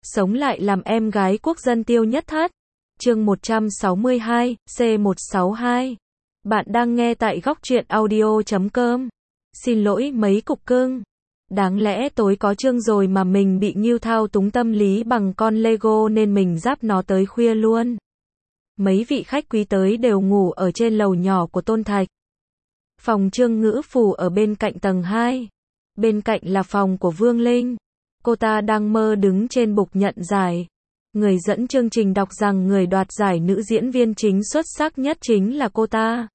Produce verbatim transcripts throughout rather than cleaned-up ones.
sống lại làm em gái quốc dân Tiêu Nhất Thất. Chương một trăm sáu mươi hai, C một sáu hai. Bạn đang nghe tại góc truyện audio chấm com. Xin lỗi mấy cục cưng. Đáng lẽ tối có chương rồi mà mình bị Ngưu thao túng tâm lý bằng con Lego nên mình giáp nó tới khuya luôn. Mấy vị khách quý tới đều ngủ ở trên lầu nhỏ của Tôn Thạch. Phòng Trương Ngữ Phù ở bên cạnh tầng hai. Bên cạnh là phòng của Vương Linh. Cô ta đang mơ đứng trên bục nhận giải. Người dẫn chương trình đọc rằng người đoạt giải nữ diễn viên chính xuất sắc nhất chính là cô ta.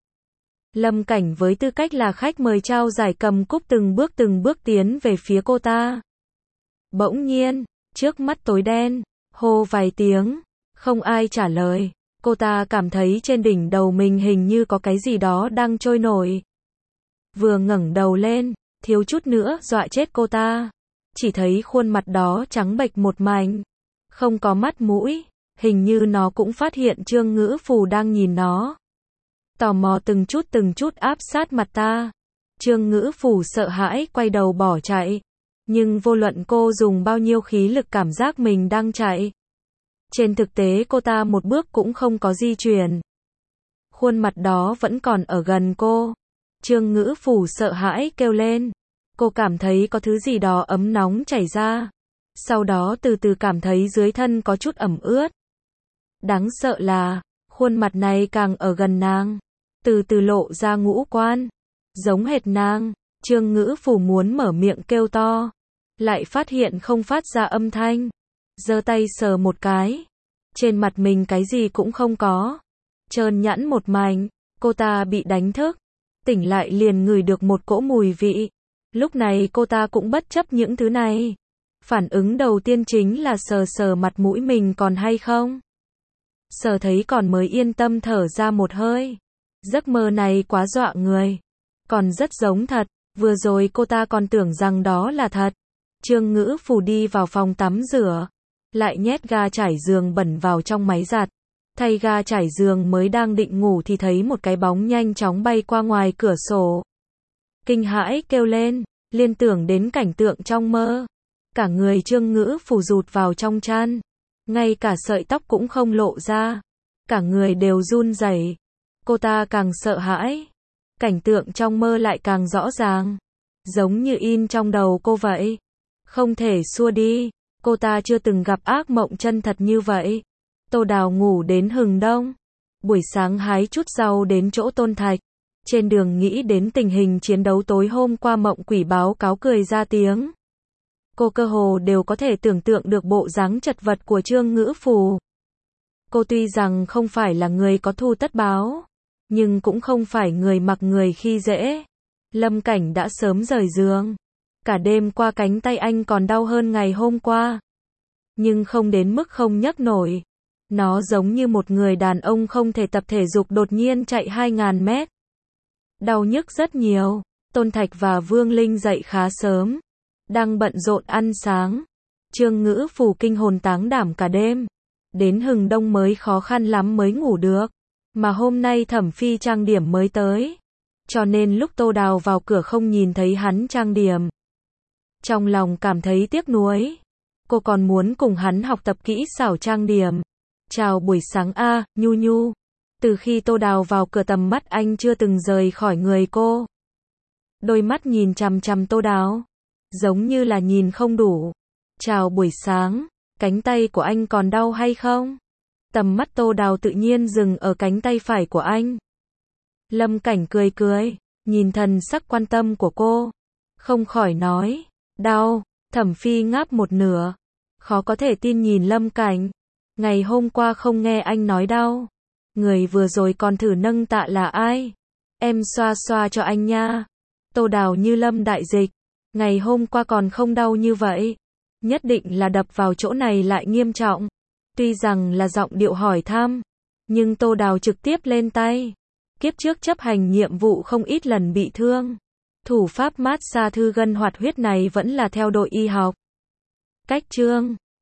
Lâm Cảnh với tư cách là khách mời trao giải cầm cúp từng bước từng bước tiến về phía cô ta. Bỗng nhiên, trước mắt tối đen, hô vài tiếng, không ai trả lời. Cô ta cảm thấy trên đỉnh đầu mình hình như có cái gì đó đang trôi nổi. Vừa ngẩng đầu lên, thiếu chút nữa dọa chết cô ta. Chỉ thấy khuôn mặt đó trắng bệch một mảnh, không có mắt mũi, hình như nó cũng phát hiện Trương Ngữ Phù đang nhìn nó. Tò mò từng chút từng chút áp sát mặt ta. Trương Ngữ Phù sợ hãi quay đầu bỏ chạy, nhưng vô luận cô dùng bao nhiêu khí lực cảm giác mình đang chạy. Trên thực tế cô ta một bước cũng không có di chuyển. Khuôn mặt đó vẫn còn ở gần cô. Trương Ngữ Phù sợ hãi kêu lên. Cô cảm thấy có thứ gì đó ấm nóng chảy ra. Sau đó từ từ cảm thấy dưới thân có chút ẩm ướt. Đáng sợ là, khuôn mặt này càng ở gần nàng, từ từ lộ ra ngũ quan, giống hệt nàng. Trương Ngữ Phù muốn mở miệng kêu to, lại phát hiện không phát ra âm thanh. Giơ tay sờ một cái, trên mặt mình cái gì cũng không có, trơn nhẵn một mảnh. Cô ta bị đánh thức, tỉnh lại liền ngửi được một cỗ mùi vị. Lúc này cô ta cũng bất chấp những thứ này. Phản ứng đầu tiên chính là sờ sờ mặt mũi mình còn hay không. Sờ thấy còn mới yên tâm thở ra một hơi. Giấc mơ này quá dọa người, còn rất giống thật. Vừa rồi cô ta còn tưởng rằng đó là thật. Trương Ngữ Phù đi vào phòng tắm rửa, lại nhét ga trải giường bẩn vào trong máy giặt. Thay ga trải giường mới đang định ngủ thì thấy một cái bóng nhanh chóng bay qua ngoài cửa sổ. Kinh hãi kêu lên, liên tưởng đến cảnh tượng trong mơ. Cả người Trương Ngữ Phù rụt vào trong chăn, ngay cả sợi tóc cũng không lộ ra. Cả người đều run rẩy. Cô ta càng sợ hãi, cảnh tượng trong mơ lại càng rõ ràng, giống như in trong đầu cô vậy. Không thể xua đi, cô ta chưa từng gặp ác mộng chân thật như vậy. Tô Đào ngủ đến hừng đông, buổi sáng hái chút rau đến chỗ Tôn Thạch. Trên đường nghĩ đến tình hình chiến đấu tối hôm qua mộng quỷ báo cáo cười ra tiếng. Cô cơ hồ đều có thể tưởng tượng được bộ dáng chật vật của Trương Ngữ Phù. Cô tuy rằng không phải là người có thù tất báo, nhưng cũng không phải người mặc người khi dễ. Lâm Cảnh đã sớm rời giường. Cả đêm qua cánh tay anh còn đau hơn ngày hôm qua, nhưng không đến mức không nhấc nổi. Nó giống như một người đàn ông không thể tập thể dục đột nhiên chạy hai nghìn mét. Đau nhức rất nhiều. Tôn Thạch và Vương Linh dậy khá sớm, đang bận rộn ăn sáng. Trương Ngữ Phù kinh hồn táng đảm cả đêm, đến hừng đông mới khó khăn lắm mới ngủ được. Mà hôm nay Thẩm Phi trang điểm mới tới, cho nên lúc Tô Đào vào cửa không nhìn thấy hắn trang điểm. Trong lòng cảm thấy tiếc nuối. Cô còn muốn cùng hắn học tập kỹ xảo trang điểm. Chào buổi sáng a, à, Nhu Nhu. Từ khi Tô Đào vào cửa tầm mắt anh chưa từng rời khỏi người cô. Đôi mắt nhìn chằm chằm Tô Đào, giống như là nhìn không đủ. Chào buổi sáng, cánh tay của anh còn đau hay không? Tầm mắt Tô Đào tự nhiên dừng ở cánh tay phải của anh. Lâm Cảnh cười cười, nhìn thần sắc quan tâm của cô, không khỏi nói, đau. Thẩm Phi ngáp một nửa, khó có thể tin nhìn Lâm Cảnh. Ngày hôm qua không nghe anh nói đau. Người vừa rồi còn thử nâng tạ là ai? Em xoa xoa cho anh nha. Tô Đào như lâm đại dịch. Ngày hôm qua còn không đau như vậy. Nhất định là đập vào chỗ này lại nghiêm trọng. Tuy rằng là giọng điệu hỏi thăm, nhưng Tô Đào trực tiếp lên tay. Kiếp trước chấp hành nhiệm vụ không ít lần bị thương. Thủ pháp mát xa thư gân hoạt huyết này vẫn là theo đội y học. Cách chương